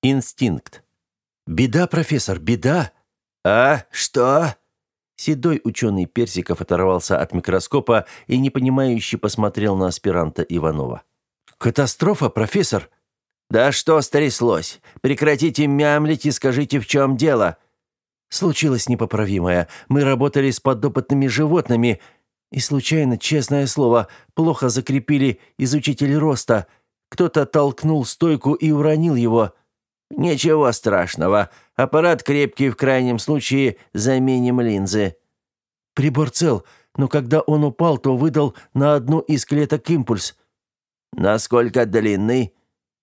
Инстинкт. «Беда, профессор, беда!» «А? Что?» Седой ученый Персиков оторвался от микроскопа и непонимающе посмотрел на аспиранта Иванова. «Катастрофа, профессор!» «Да что стряслось? Прекратите мямлить и скажите, в чем дело?» «Случилось непоправимое. Мы работали с подопытными животными и случайно, честное слово, плохо закрепили изучитель роста. Кто-то толкнул стойку и уронил его». «Ничего страшного. Аппарат крепкий, в крайнем случае заменим линзы». «Прибор цел, но когда он упал, то выдал на одну из клеток импульс». «Насколько длинный?»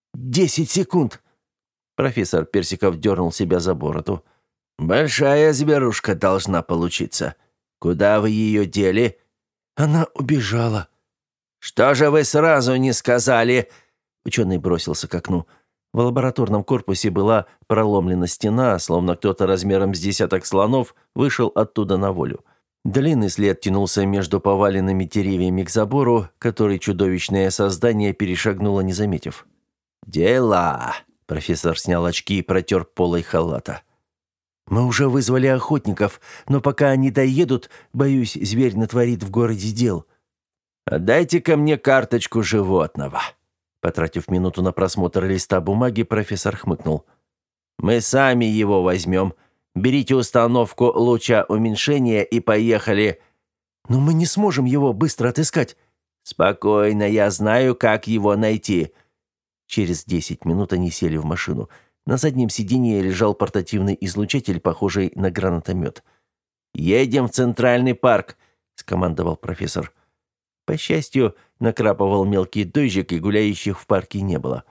10 секунд». Профессор Персиков дернул себя за бороду. «Большая зверушка должна получиться. Куда вы ее дели?» «Она убежала». «Что же вы сразу не сказали?» Ученый бросился к окну. В лабораторном корпусе была проломлена стена, словно кто-то размером с десяток слонов вышел оттуда на волю. Длинный след тянулся между поваленными деревьями к забору, который чудовищное создание перешагнуло, не заметив. «Дела!» — профессор снял очки и протер полой халата. «Мы уже вызвали охотников, но пока они доедут, боюсь, зверь натворит в городе дел». «Отдайте-ка мне карточку животного». Потратив минуту на просмотр листа бумаги, профессор хмыкнул. «Мы сами его возьмем. Берите установку луча уменьшения и поехали». «Но мы не сможем его быстро отыскать». «Спокойно, я знаю, как его найти». Через 10 минут они сели в машину. На заднем сиденье лежал портативный излучатель, похожий на гранатомет. «Едем в Центральный парк», — скомандовал профессор. По счастью, накрапывал мелкий дождик, и гуляющих в парке не было.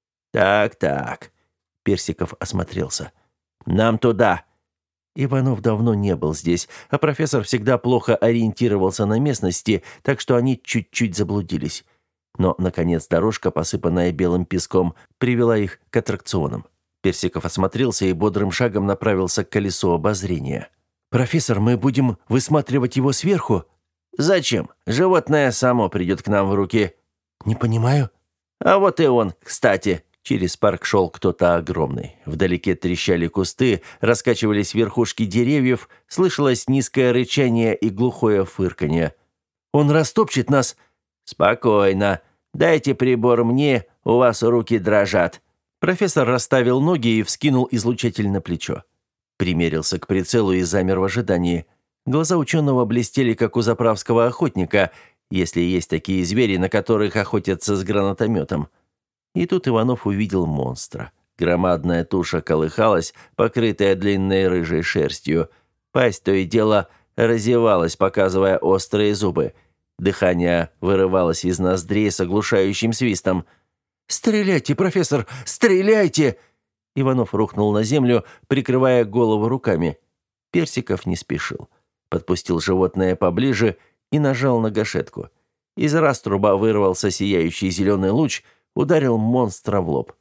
«Так», — Персиков осмотрелся. «Нам туда». Иванов давно не был здесь, а профессор всегда плохо ориентировался на местности, так что они чуть-чуть заблудились. Но, наконец, дорожка, посыпанная белым песком, привела их к аттракционам. Персиков осмотрелся и бодрым шагом направился к колесу обозрения. «Профессор, мы будем высматривать его сверху?» «Зачем? Животное само придет к нам в руки». «Не понимаю». «А вот и он, кстати». Через парк шел кто-то огромный. Вдалеке трещали кусты, раскачивались верхушки деревьев, слышалось низкое рычание и глухое фырканье. «Он растопчет нас!» «Спокойно. Дайте прибор мне, у вас руки дрожат». Профессор расставил ноги и вскинул излучатель на плечо. Примерился к прицелу и замер в ожидании. Глаза ученого блестели, как у заправского охотника, если есть такие звери, на которых охотятся с гранатометом. И тут Иванов увидел монстра. Громадная туша колыхалась, покрытая длинной рыжей шерстью. Пасть то и дело разевалась, показывая острые зубы. Дыхание вырывалось из ноздрей с оглушающим свистом. «Стреляйте, профессор, стреляйте!» Иванов рухнул на землю, прикрывая голову руками. Персиков не спешил. Подпустил животное поближе и нажал на гашетку. Из раструба вырвался сияющий зеленый луч, ударил монстра в лоб.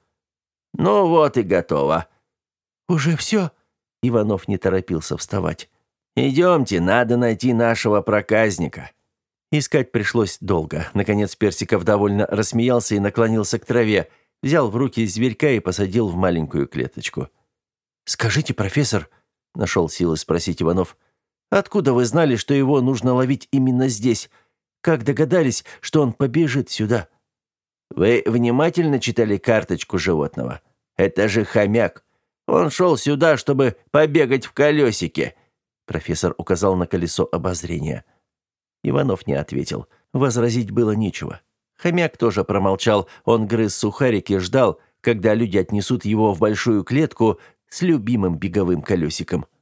«Ну вот и готово». «Уже все?» Иванов не торопился вставать. «Идемте, надо найти нашего проказника». Искать пришлось долго. Наконец Персиков довольно рассмеялся и наклонился к траве, взял в руки зверька и посадил в маленькую клеточку. «Скажите, профессор», — нашел силы спросить Иванов, «откуда вы знали, что его нужно ловить именно здесь? Как догадались, что он побежит сюда?» «Вы внимательно читали карточку животного? Это же хомяк. Он шел сюда, чтобы побегать в колесике». Профессор указал на колесо обозрения. Иванов не ответил. Возразить было нечего. Хомяк тоже промолчал. Он грыз сухарик и ждал, когда люди отнесут его в большую клетку с любимым беговым колесиком.